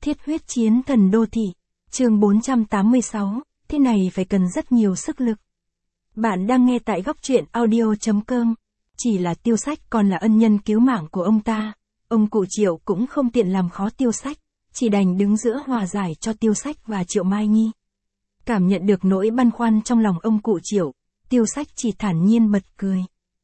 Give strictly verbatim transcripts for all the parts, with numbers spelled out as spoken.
Thiết huyết chiến thần đô thị, chương bốn trăm tám mươi sáu, thế này phải cần rất nhiều sức lực. Bạn đang nghe tại góc truyện audio chấm com, chỉ là Tiêu Sách còn là ân nhân cứu mạng của ông ta, ông cụ Triệu cũng không tiện làm khó Tiêu Sách, chỉ đành đứng giữa hòa giải cho Tiêu Sách và Triệu Mai Nhi. Cảm nhận được nỗi băn khoăn trong lòng ông cụ Triệu, Tiêu Sách chỉ thản nhiên bật cười.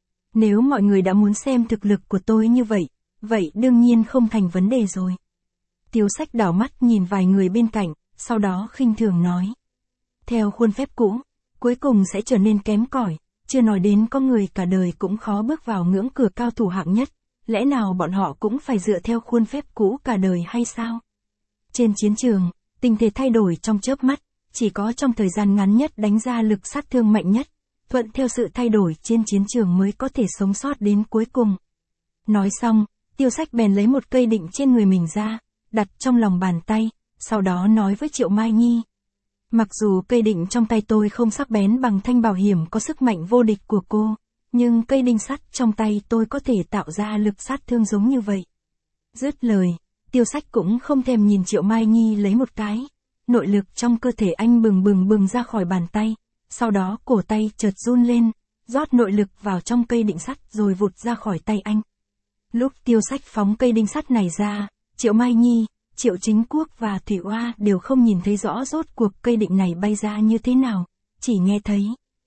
Nếu mọi người đã muốn xem thực lực của tôi như vậy, vậy đương nhiên không thành vấn đề rồi. Tiêu Sách đảo mắt nhìn vài người bên cạnh, sau đó khinh thường nói. Theo khuôn phép cũ, cuối cùng sẽ trở nên kém cỏi, chưa nói đến có người cả đời cũng khó bước vào ngưỡng cửa cao thủ hạng nhất, lẽ nào bọn họ cũng phải dựa theo khuôn phép cũ cả đời hay sao? Trên chiến trường, tình thế thay đổi trong chớp mắt, chỉ có trong thời gian ngắn nhất đánh ra lực sát thương mạnh nhất, thuận theo sự thay đổi trên chiến trường mới có thể sống sót đến cuối cùng. Nói xong, Tiêu Sách bèn lấy một cây định trên người mình ra, đặt trong lòng bàn tay, sau đó nói với Triệu Mai Nhi. Mặc dù cây định trong tay tôi không sắc bén bằng thanh bảo hiểm có sức mạnh vô địch của cô, nhưng cây đinh sắt trong tay tôi có thể tạo ra lực sát thương giống như vậy. Dứt lời, Tiêu Sách cũng không thèm nhìn Triệu Mai Nhi lấy một cái, nội lực trong cơ thể anh bừng bừng bừng ra khỏi bàn tay, sau đó cổ tay chợt run lên, rót nội lực vào trong cây định sắt rồi vụt ra khỏi tay anh. Lúc Tiêu Sách phóng cây đinh sắt này ra, Triệu Mai Nhi, Triệu Chính Quốc và Thủy Oa đều không nhìn thấy rõ rốt cuộc cây định này bay ra như thế nào, chỉ nghe thấy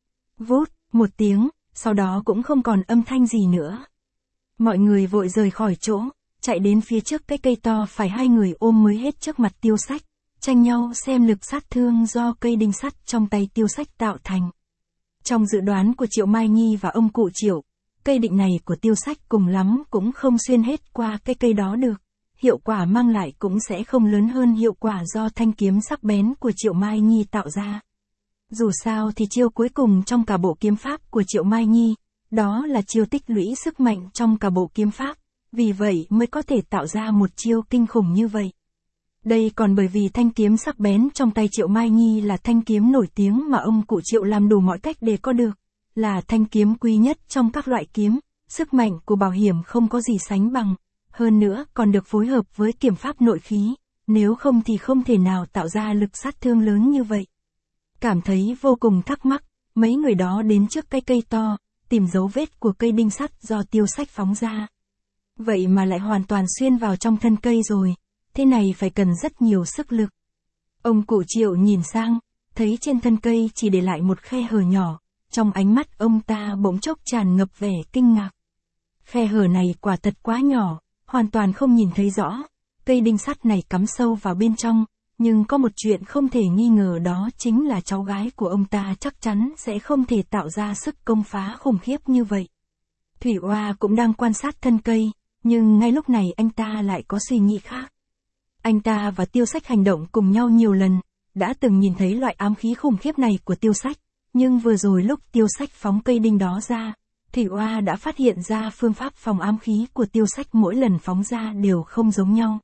vút một tiếng, sau đó cũng không còn âm thanh gì nữa. Mọi người vội rời khỏi chỗ, chạy đến phía trước cái cây to phải hai người ôm mới hết trước mặt Tiêu Sách, tranh nhau xem lực sát thương do cây đinh sắt trong tay Tiêu Sách tạo thành. Trong dự đoán của Triệu Mai Nhi và ông cụ Triệu, cây định này của Tiêu Sách cùng lắm cũng không xuyên hết qua cái cây đó được, hiệu quả mang lại cũng sẽ không lớn hơn hiệu quả do thanh kiếm sắc bén của Triệu Mai Nhi tạo ra. Dù sao thì chiêu cuối cùng trong cả bộ kiếm pháp của Triệu Mai Nhi, đó là chiêu tích lũy sức mạnh trong cả bộ kiếm pháp, vì vậy mới có thể tạo ra một chiêu kinh khủng như vậy. Đây còn bởi vì thanh kiếm sắc bén trong tay Triệu Mai Nhi là thanh kiếm nổi tiếng mà ông cụ Triệu làm đủ mọi cách để có được, là thanh kiếm quý nhất trong các loại kiếm, sức mạnh của bảo hiểm không có gì sánh bằng, hơn nữa còn được phối hợp với kiếm pháp nội khí, nếu không thì không thể nào tạo ra lực sát thương lớn như vậy. Cảm thấy vô cùng thắc mắc, mấy người đó đến trước cái cây to, tìm dấu vết của cây đinh sắt do Tiêu Sách phóng ra. Vậy mà lại hoàn toàn xuyên vào trong thân cây rồi, thế này phải cần rất nhiều sức lực. Ông cụ Triệu nhìn sang, thấy trên thân cây chỉ để lại một khe hở nhỏ, trong ánh mắt ông ta bỗng chốc tràn ngập vẻ kinh ngạc. Khe hở này quả thật quá nhỏ, hoàn toàn không nhìn thấy rõ, cây đinh sắt này cắm sâu vào bên trong, nhưng có một chuyện không thể nghi ngờ đó chính là cháu gái của ông ta chắc chắn sẽ không thể tạo ra sức công phá khủng khiếp như vậy. Thủy Oa cũng đang quan sát thân cây, nhưng ngay lúc này anh ta lại có suy nghĩ khác. Anh ta và Tiêu Sách hành động cùng nhau nhiều lần, đã từng nhìn thấy loại ám khí khủng khiếp này của Tiêu Sách, nhưng vừa rồi lúc Tiêu Sách phóng cây đinh đó ra, Thủy Oa đã phát hiện ra phương pháp phòng ám khí của Tiêu Sách mỗi lần phóng ra đều không giống nhau.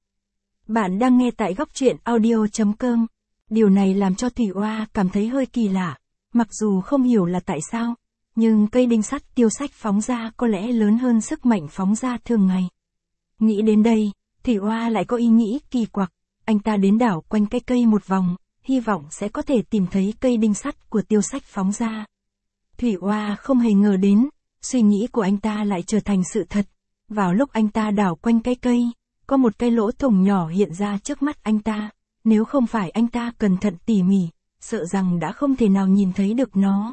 Bạn đang nghe tại góc truyện audio chấm com. Điều này làm cho Thủy Oa cảm thấy hơi kỳ lạ, mặc dù không hiểu là tại sao, nhưng cây đinh sắt Tiêu Sách phóng ra có lẽ lớn hơn sức mạnh phóng ra thường ngày. Nghĩ đến đây, Thủy Oa lại có ý nghĩ kỳ quặc, anh ta đến đảo quanh cái cây một vòng, hy vọng sẽ có thể tìm thấy cây đinh sắt của Tiêu Sách phóng ra. Thủy Oa không hề ngờ đến, suy nghĩ của anh ta lại trở thành sự thật. Vào lúc anh ta đảo quanh cái cây, có một cái lỗ thủng nhỏ hiện ra trước mắt anh ta, nếu không phải anh ta cẩn thận tỉ mỉ, sợ rằng đã không thể nào nhìn thấy được nó.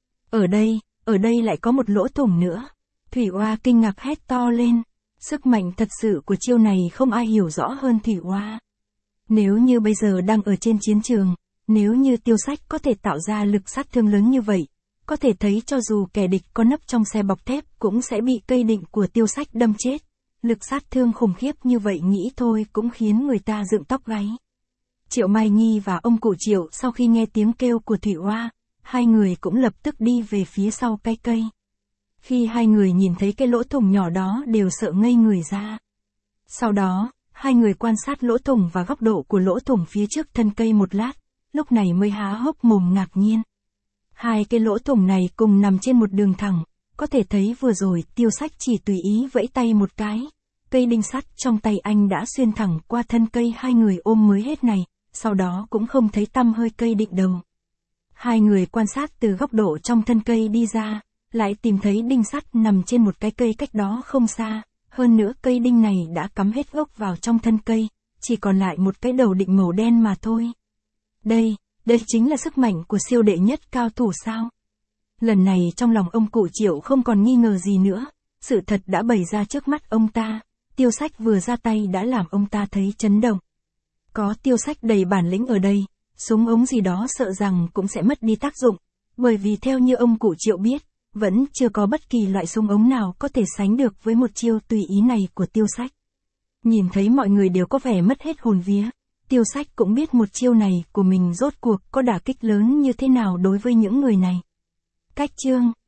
Ở đây, ở đây lại có một lỗ thủng nữa. Thủy Oa kinh ngạc hét to lên. Sức mạnh thật sự của chiêu này không ai hiểu rõ hơn Thủy Oa. Nếu như bây giờ đang ở trên chiến trường, nếu như Tiêu Sách có thể tạo ra lực sát thương lớn như vậy, có thể thấy cho dù kẻ địch có nấp trong xe bọc thép cũng sẽ bị cây định của Tiêu Sách đâm chết. Lực sát thương khủng khiếp như vậy nghĩ thôi cũng khiến người ta dựng tóc gáy. Triệu Mai Nhi và ông cụ Triệu sau khi nghe tiếng kêu của Thủy Oa, hai người cũng lập tức đi về phía sau cái cây. Khi hai người nhìn thấy cái lỗ thủng nhỏ đó đều sợ ngây người ra. Sau đó, hai người quan sát lỗ thủng và góc độ của lỗ thủng phía trước thân cây một lát, lúc này mới há hốc mồm ngạc nhiên. Hai cái lỗ thủng này cùng nằm trên một đường thẳng, có thể thấy vừa rồi Tiêu Sách chỉ tùy ý vẫy tay một cái, cây đinh sắt trong tay anh đã xuyên thẳng qua thân cây hai người ôm mới hết này, sau đó cũng không thấy tăm hơi cây định đầu. Hai người quan sát từ góc độ trong thân cây đi ra, lại tìm thấy đinh sắt nằm trên một cái cây cách đó không xa, hơn nữa cây đinh này đã cắm hết gốc vào trong thân cây, chỉ còn lại một cái đầu định màu đen mà thôi. Đây, đây chính là sức mạnh của siêu đệ nhất cao thủ sao? Lần này trong lòng ông cụ Triệu không còn nghi ngờ gì nữa, sự thật đã bày ra trước mắt ông ta, Tiêu Sách vừa ra tay đã làm ông ta thấy chấn động. Có Tiêu Sách đầy bản lĩnh ở đây, súng ống gì đó sợ rằng cũng sẽ mất đi tác dụng, bởi vì theo như ông cụ Triệu biết, vẫn chưa có bất kỳ loại súng ống nào có thể sánh được với một chiêu tùy ý này của Tiêu Sách. Nhìn thấy mọi người đều có vẻ mất hết hồn vía, Tiêu Sách cũng biết một chiêu này của mình rốt cuộc có đả kích lớn như thế nào đối với những người này. Cách chương